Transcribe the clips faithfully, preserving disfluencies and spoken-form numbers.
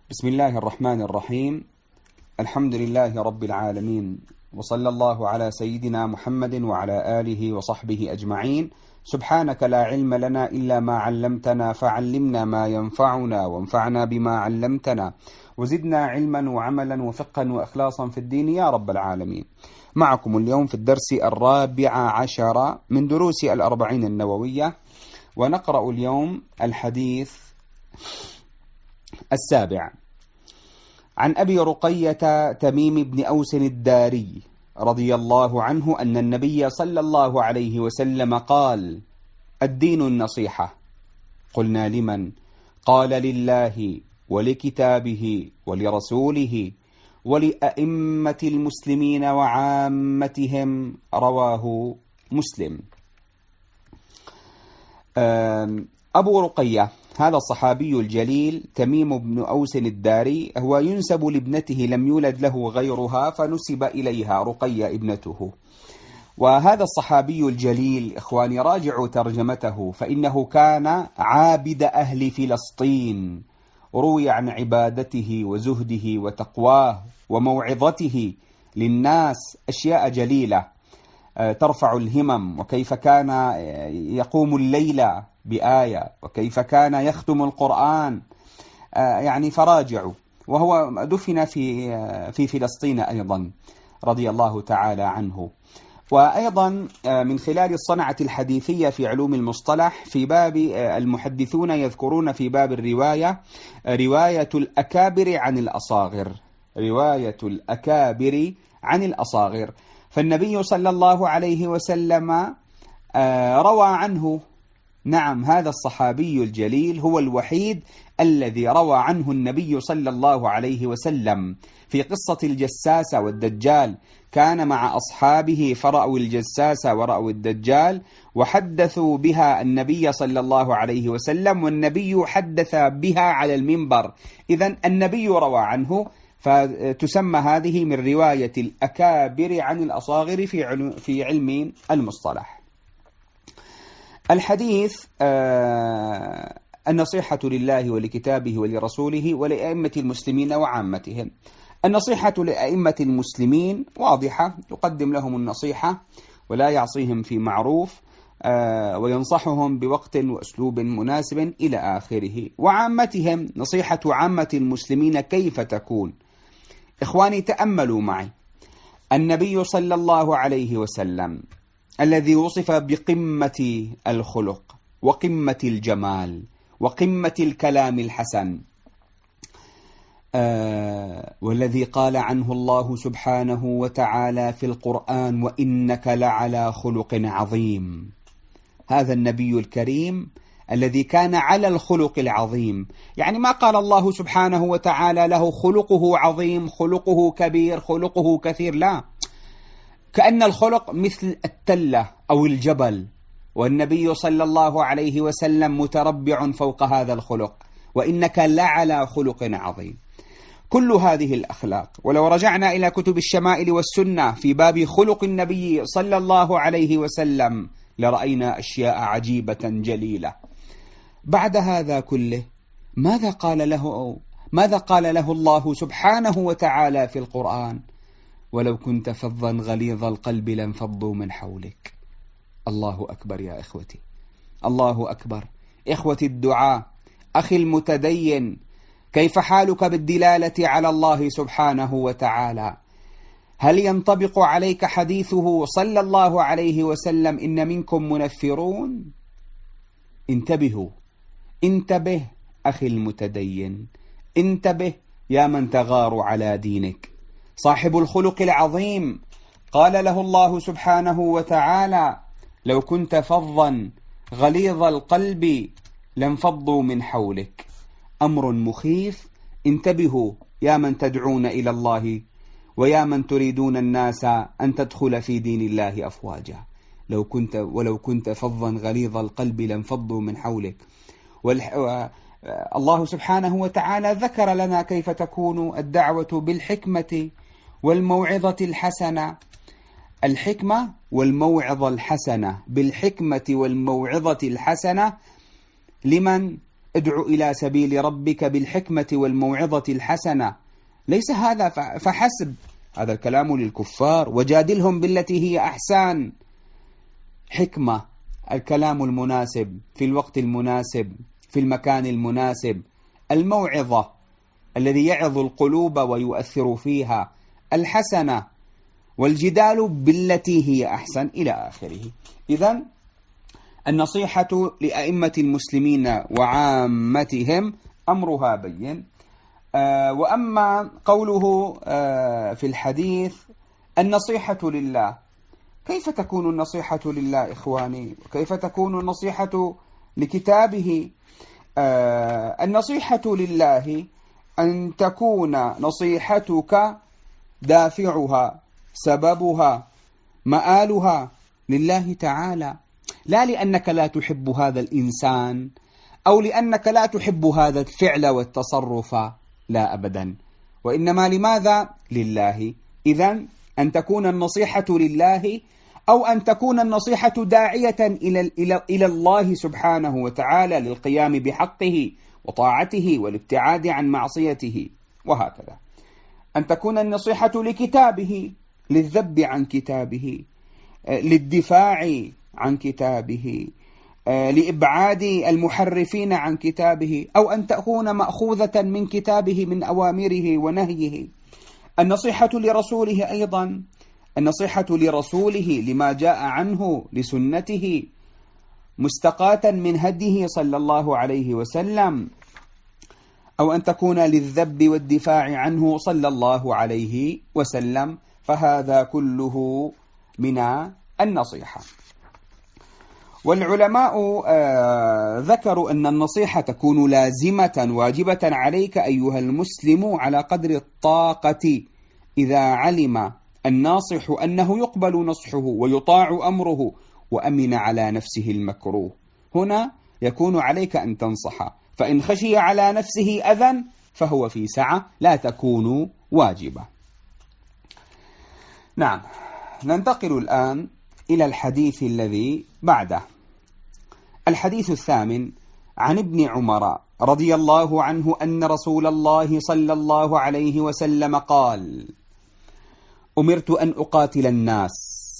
بسم الله الرحمن الرحيم. الحمد لله رب العالمين، وصلى الله على سيدنا محمد وعلى آله وصحبه أجمعين. سبحانك لا علم لنا إلا ما علمتنا، فعلمنا ما ينفعنا وانفعنا بما علمتنا، وزدنا علما وعملا وفقا وإخلاصا في الدين يا رب العالمين. معكم اليوم في الدرس الرابع عشر من دروس الأربعين النووية، ونقرأ اليوم الحديث السابع عن أبي رقية تميم بن أوس الداري رضي الله عنه أن النبي صلى الله عليه وسلم قال: الدين النصيحة. قلنا: لمن؟ قال: لله ولكتابه ولرسوله ولأئمة المسلمين وعامتهم. رواه مسلم. أبو رقية هذا الصحابي الجليل تميم بن أوس الداري، هو ينسب لابنته، لم يولد له غيرها فنسب إليها رقية ابنته. وهذا الصحابي الجليل إخواني راجعوا ترجمته، فإنه كان عابد أهل فلسطين، روي عن عبادته وزهده وتقواه وموعظته للناس أشياء جليلة ترفع الهمم، وكيف كان يقوم الليل بآية، وكيف كان يختم القرآن، يعني فراجعوا. وهو دفن في في فلسطين أيضا رضي الله تعالى عنه. وأيضا من خلال الصنعة الحديثية في علوم المصطلح، في باب المحدثون يذكرون في باب الرواية رواية الأكابر عن الأصاغر، رواية الأكابر عن الأصاغر. فالنبي صلى الله عليه وسلم روى عنه، نعم، هذا الصحابي الجليل هو الوحيد الذي روى عنه النبي صلى الله عليه وسلم في قصة الجساسة والدجال. كان مع أصحابه فرأوا الجساسة ورأوا الدجال وحدثوا بها النبي صلى الله عليه وسلم، والنبي حدث بها على المنبر. إذن النبي روى عنه، فتسمى هذه من رواية الأكابر عن الأصاغر في علم المصطلح. الحديث آه النصيحة لله ولكتابه ولرسوله ولأئمة المسلمين وعامتهم. النصيحة لأئمة المسلمين واضحة، يقدم لهم النصيحة ولا يعصيهم في معروف، آه وينصحهم بوقت وأسلوب مناسب إلى آخره. وعامتهم، نصيحة عامة المسلمين كيف تكون؟ إخواني تأملوا معي. النبي صلى الله عليه وسلم الذي وصف بقمة الخلق وقمة الجمال وقمة الكلام الحسن، آه والذي قال عنه الله سبحانه وتعالى في القرآن: وإنك لعلى خلق عظيم. هذا النبي الكريم الذي كان على الخلق العظيم، يعني ما قال الله سبحانه وتعالى له خلقه عظيم، خلقه كبير، خلقه كثير، لا، كأن الخلق مثل التلة أو الجبل، والنبي صلى الله عليه وسلم متربع فوق هذا الخلق. وإنك لعلى خلق عظيم. كل هذه الأخلاق، ولو رجعنا إلى كتب الشمائل والسنة في باب خلق النبي صلى الله عليه وسلم لرأينا أشياء عجيبة جليلة. بعد هذا كله ماذا قال له ماذا قال له الله سبحانه وتعالى في القرآن؟ ولو كنت فظا غليظ القلب لانفضوا من حولك. الله أكبر يا إخوتي، الله أكبر. إخوتي الدعاء، أخي المتدين، كيف حالك بالدلالة على الله سبحانه وتعالى؟ هل ينطبق عليك حديثه صلى الله عليه وسلم: إن منكم منفرون؟ انتبهوا، انتبه أخي المتدين، انتبه يا من تغار على دينك. صاحب الخلق العظيم قال له الله سبحانه وتعالى: لو كنت فظا غليظ القلب لانفضوا من حولك. أمر مخيف. انتبهوا يا من تدعون إلى الله ويا من تريدون الناس أن تدخل في دين الله أفواجا. لو كنت ولو كنت فظا غليظ القلب لانفضوا من حولك. الله سبحانه وتعالى ذكر لنا كيف تكون الدعوة بالحكمة والموعظة الحسنة. الحكمة والموعظة الحسنة، بالحكمة والموعظة الحسنة. لمن؟ ادع إلى سبيل ربك بالحكمة والموعظة الحسنة، ليس هذا فحسب، هذا الكلام للكفار. وجادلهم بالتي هي أحسن، حكمة، الكلام المناسب في الوقت المناسب في المكان المناسب، الموعظة الذي يعظ القلوب ويؤثر فيها، الحسنة، والجدال بالتي هي أحسن إلى آخره. إذن النصيحة لأئمة المسلمين وعامتهم أمرها بين. آه وأما قوله آه في الحديث النصيحة لله، كيف تكون النصيحة لله إخواني؟ كيف تكون النصيحة لكتابه؟ آه النصيحة لله أن تكون نصيحتك دافعها سببها مآلها لله تعالى، لا لأنك لا تحب هذا الإنسان أو لأنك لا تحب هذا الفعل والتصرف، لا أبدا، وإنما لماذا؟ لله. إذن أن تكون النصيحة لله أو أن تكون النصيحة داعية إلى إلى إلى الله سبحانه وتعالى للقيام بحقه وطاعته والابتعاد عن معصيته، وهكذا. أن تكون النصيحة لكتابه، للذب عن كتابه، للدفاع عن كتابه، لإبعاد المحرفين عن كتابه، أو أن تكون مأخوذة من كتابه من أوامره ونهيه. النصيحة لرسوله أيضا، النصيحة لرسوله لما جاء عنه لسنته مستقاة من هديه صلى الله عليه وسلم، أو أن تكون للذب والدفاع عنه صلى الله عليه وسلم، فهذا كله من النصيحة. والعلماء آه ذكروا أن النصيحة تكون لازمة واجبة عليك أيها المسلم على قدر الطاقة، إذا علم الناصح أنه يقبل نصحه ويطاع أمره وأمن على نفسه المكروه. هنا يكون عليك أن تنصح، فإن خشي على نفسه أذى فهو في سعة، لا تكون واجبة. نعم، ننتقل الآن إلى الحديث الذي بعده. الحديث الثامن عن ابن عمر رضي الله عنه أن رسول الله صلى الله عليه وسلم قال: أمرت أن أقاتل الناس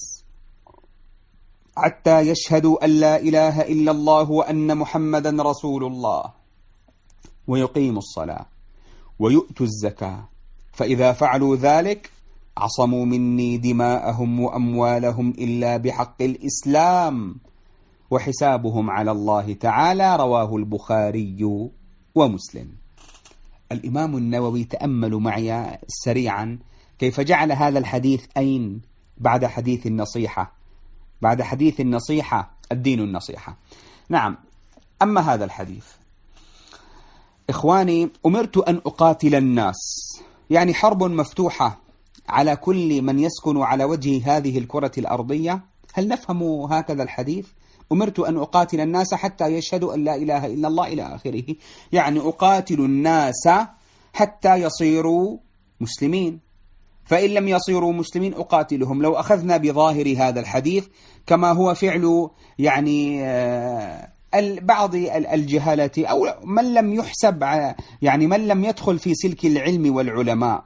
حتى يشهدوا أن لا إله إلا الله وأن محمدا رسول الله ويقيموا الصلاة ويؤتوا الزكاة، فإذا فعلوا ذلك عصموا مني دماءهم وأموالهم إلا بحق الإسلام وحسابهم على الله تعالى. رواه البخاري ومسلم. الإمام النووي، تأملوا معي سريعا كيف جعل هذا الحديث أين بعد حديث النصيحة. بعد حديث النصيحة الدين النصيحة. نعم، أما هذا الحديث إخواني، أمرت أن أقاتل الناس، يعني حرب مفتوحة على كل من يسكن على وجه هذه الكرة الأرضية. هل نفهم هكذا الحديث؟ أمرت أن أقاتل الناس حتى يشهدوا أن لا إله إلا الله إلى آخره، يعني أقاتل الناس حتى يصيروا مسلمين، فإن لم يصيروا مسلمين أقاتلهم. لو أخذنا بظاهر هذا الحديث كما هو فعل يعني بعض الجهالة أو من لم يحسب، يعني من لم يدخل في سلك العلم والعلماء.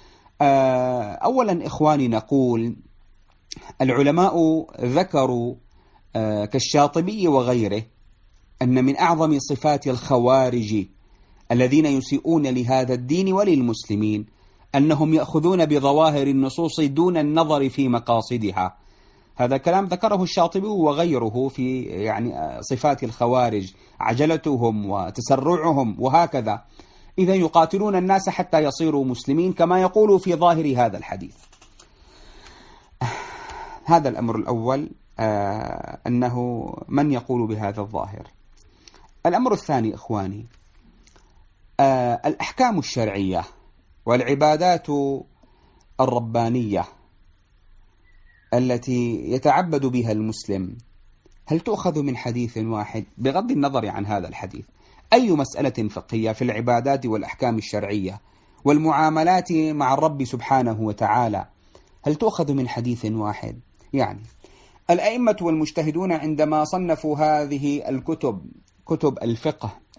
أولا إخواني، نقول العلماء ذكروا كالشاطبي وغيره أن من أعظم صفات الخوارج الذين يسيئون لهذا الدين وللمسلمين أنهم يأخذون بظواهر النصوص دون النظر في مقاصدها. هذا كلام ذكره الشاطبي وغيره في يعني صفات الخوارج، عجلتهم وتسرعهم وهكذا. إذا يقاتلون الناس حتى يصيروا مسلمين كما يقول في ظاهر هذا الحديث. هذا الأمر الأول، آه أنه من يقول بهذا الظاهر. الأمر الثاني إخواني، آه الأحكام الشرعية والعبادات الربانية التي يتعبد بها المسلم، هل تؤخذ من حديث واحد بغض النظر عن هذا الحديث؟ أي مسألة فقهية في العبادات والأحكام الشرعية والمعاملات مع الرب سبحانه وتعالى هل تؤخذ من حديث واحد؟ يعني الأئمة والمجتهدون عندما صنفوا هذه الكتب، كتب الفقه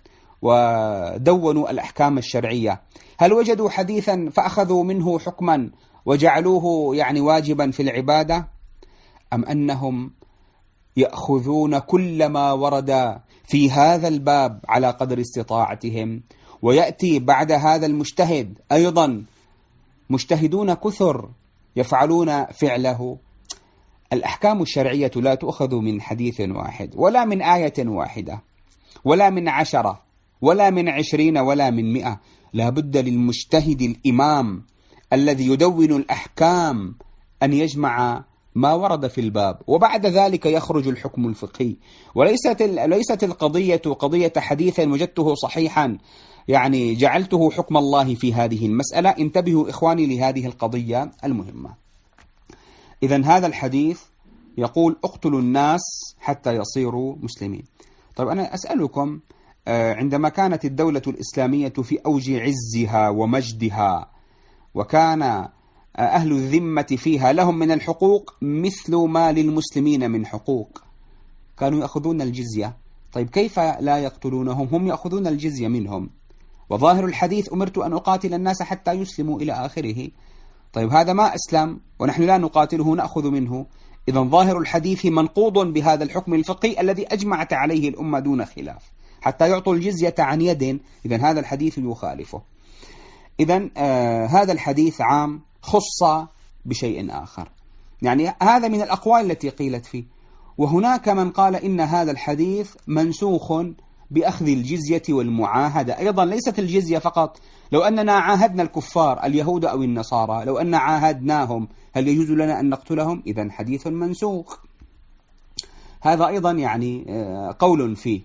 ودونوا الأحكام الشرعية، هل وجدوا حديثا فأخذوا منه حكما وجعلوه يعني واجبا في العبادة، أم أنهم يأخذون كل ما ورد في هذا الباب على قدر استطاعتهم، ويأتي بعد هذا المجتهد أيضا مجتهدون كثر يفعلون فعله؟ الأحكام الشرعية لا تؤخذ من حديث واحد، ولا من آية واحدة، ولا من عشرة، ولا من عشرين، ولا من مئة. لا بد للمجتهد الإمام الذي يدون الأحكام أن يجمع ما ورد في الباب، وبعد ذلك يخرج الحكم الفقهي. وليست ليست القضية قضية حديث وجدته صحيحا يعني جعلته حكم الله في هذه المسألة. انتبهوا إخواني لهذه القضية المهمة. إذن هذا الحديث يقول اقتلوا الناس حتى يصيروا مسلمين. طيب أنا أسألكم، عندما كانت الدولة الإسلامية في أوج عزها ومجدها، وكان أهل الذمة فيها لهم من الحقوق مثل ما للمسلمين من حقوق، كانوا يأخذون الجزية. طيب كيف لا يقتلونهم؟ هم يأخذون الجزية منهم، وظاهر الحديث أمرت أن أقاتل الناس حتى يسلموا إلى آخره. طيب هذا ما أسلم ونحن لا نقاتله، نأخذ منه. إذن ظاهر الحديث منقوض بهذا الحكم الفقهي الذي أجمعت عليه الأمة دون خلاف، حتى يعطوا الجزية عن يد. إذن هذا الحديث يخالفه. إذن آه هذا الحديث عام خص بشيء آخر، يعني هذا من الأقوال التي قيلت فيه. وهناك من قال إن هذا الحديث منسوخ بأخذ الجزية والمعاهدة أيضا، ليست الجزية فقط. لو أننا عاهدنا الكفار اليهود أو النصارى، لو أن عاهدناهم هل يجوز لنا أن نقتلهم؟ إذن حديث منسوخ. هذا أيضا يعني قول فيه.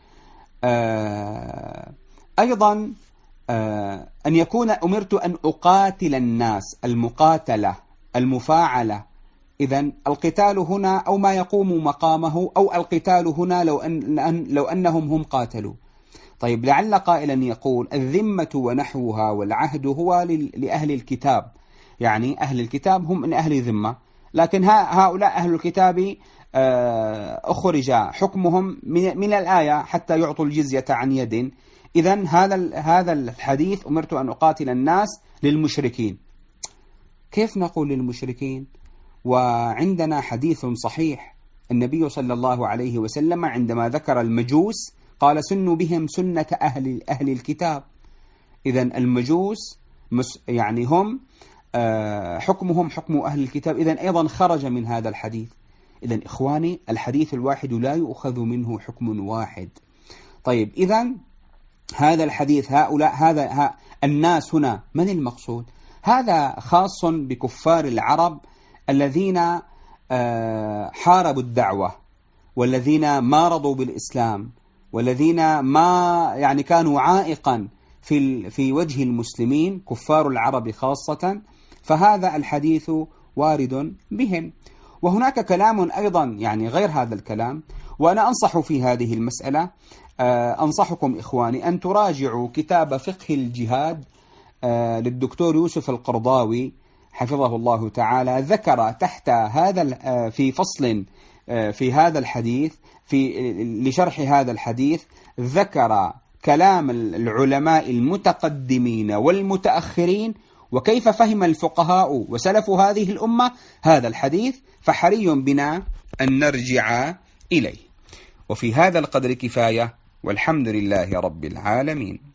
أيضا أن يكون أمرت أن أقاتل الناس، المقاتلة المفاعلة. إذن القتال هنا أو ما يقوم مقامه، أو القتال هنا لو, أن لو أنهم هم قاتلوا. طيب لعل قائلا يقول الذمة ونحوها والعهد هو لأهل الكتاب، يعني أهل الكتاب هم من أهل ذمة، لكن هؤلاء أهل الكتاب أخرج حكمهم من الآية حتى يعطوا الجزية عن يد. إذن هذا هذا الحديث أمرت أن أقاتل الناس للمشركين. كيف نقول للمشركين وعندنا حديث صحيح؟ النبي صلى الله عليه وسلم عندما ذكر المجوس قال سنوا بهم سنة أهل أهل الكتاب. إذن المجوس يعني هم حكمهم حكم أهل الكتاب، إذن أيضا خرج من هذا الحديث. إذن إخواني الحديث الواحد لا يؤخذ منه حكم واحد. طيب إذن هذا الحديث هؤلاء هذا ها الناس هنا من المقصود؟ هذا خاص بكفار العرب الذين حاربوا الدعوة، والذين ما رضوا بالإسلام، والذين ما يعني كانوا عائقا في في وجه المسلمين، كفار العرب خاصة. فهذا الحديث وارد بهم. وهناك كلام أيضا يعني غير هذا الكلام، وأنا أنصح في هذه المسألة، أنصحكم إخواني أن تراجعوا كتاب فقه الجهاد للدكتور يوسف القرضاوي حفظه الله تعالى. ذكر تحت هذا في فصل في هذا الحديث في لشرح هذا الحديث، ذكر كلام العلماء المتقدمين والمتأخرين، وكيف فهم الفقهاء وسلف هذه الأمة هذا الحديث. فحري بنا أن نرجع إليه. وفي هذا القدر كفاية، والحمد لله رب العالمين.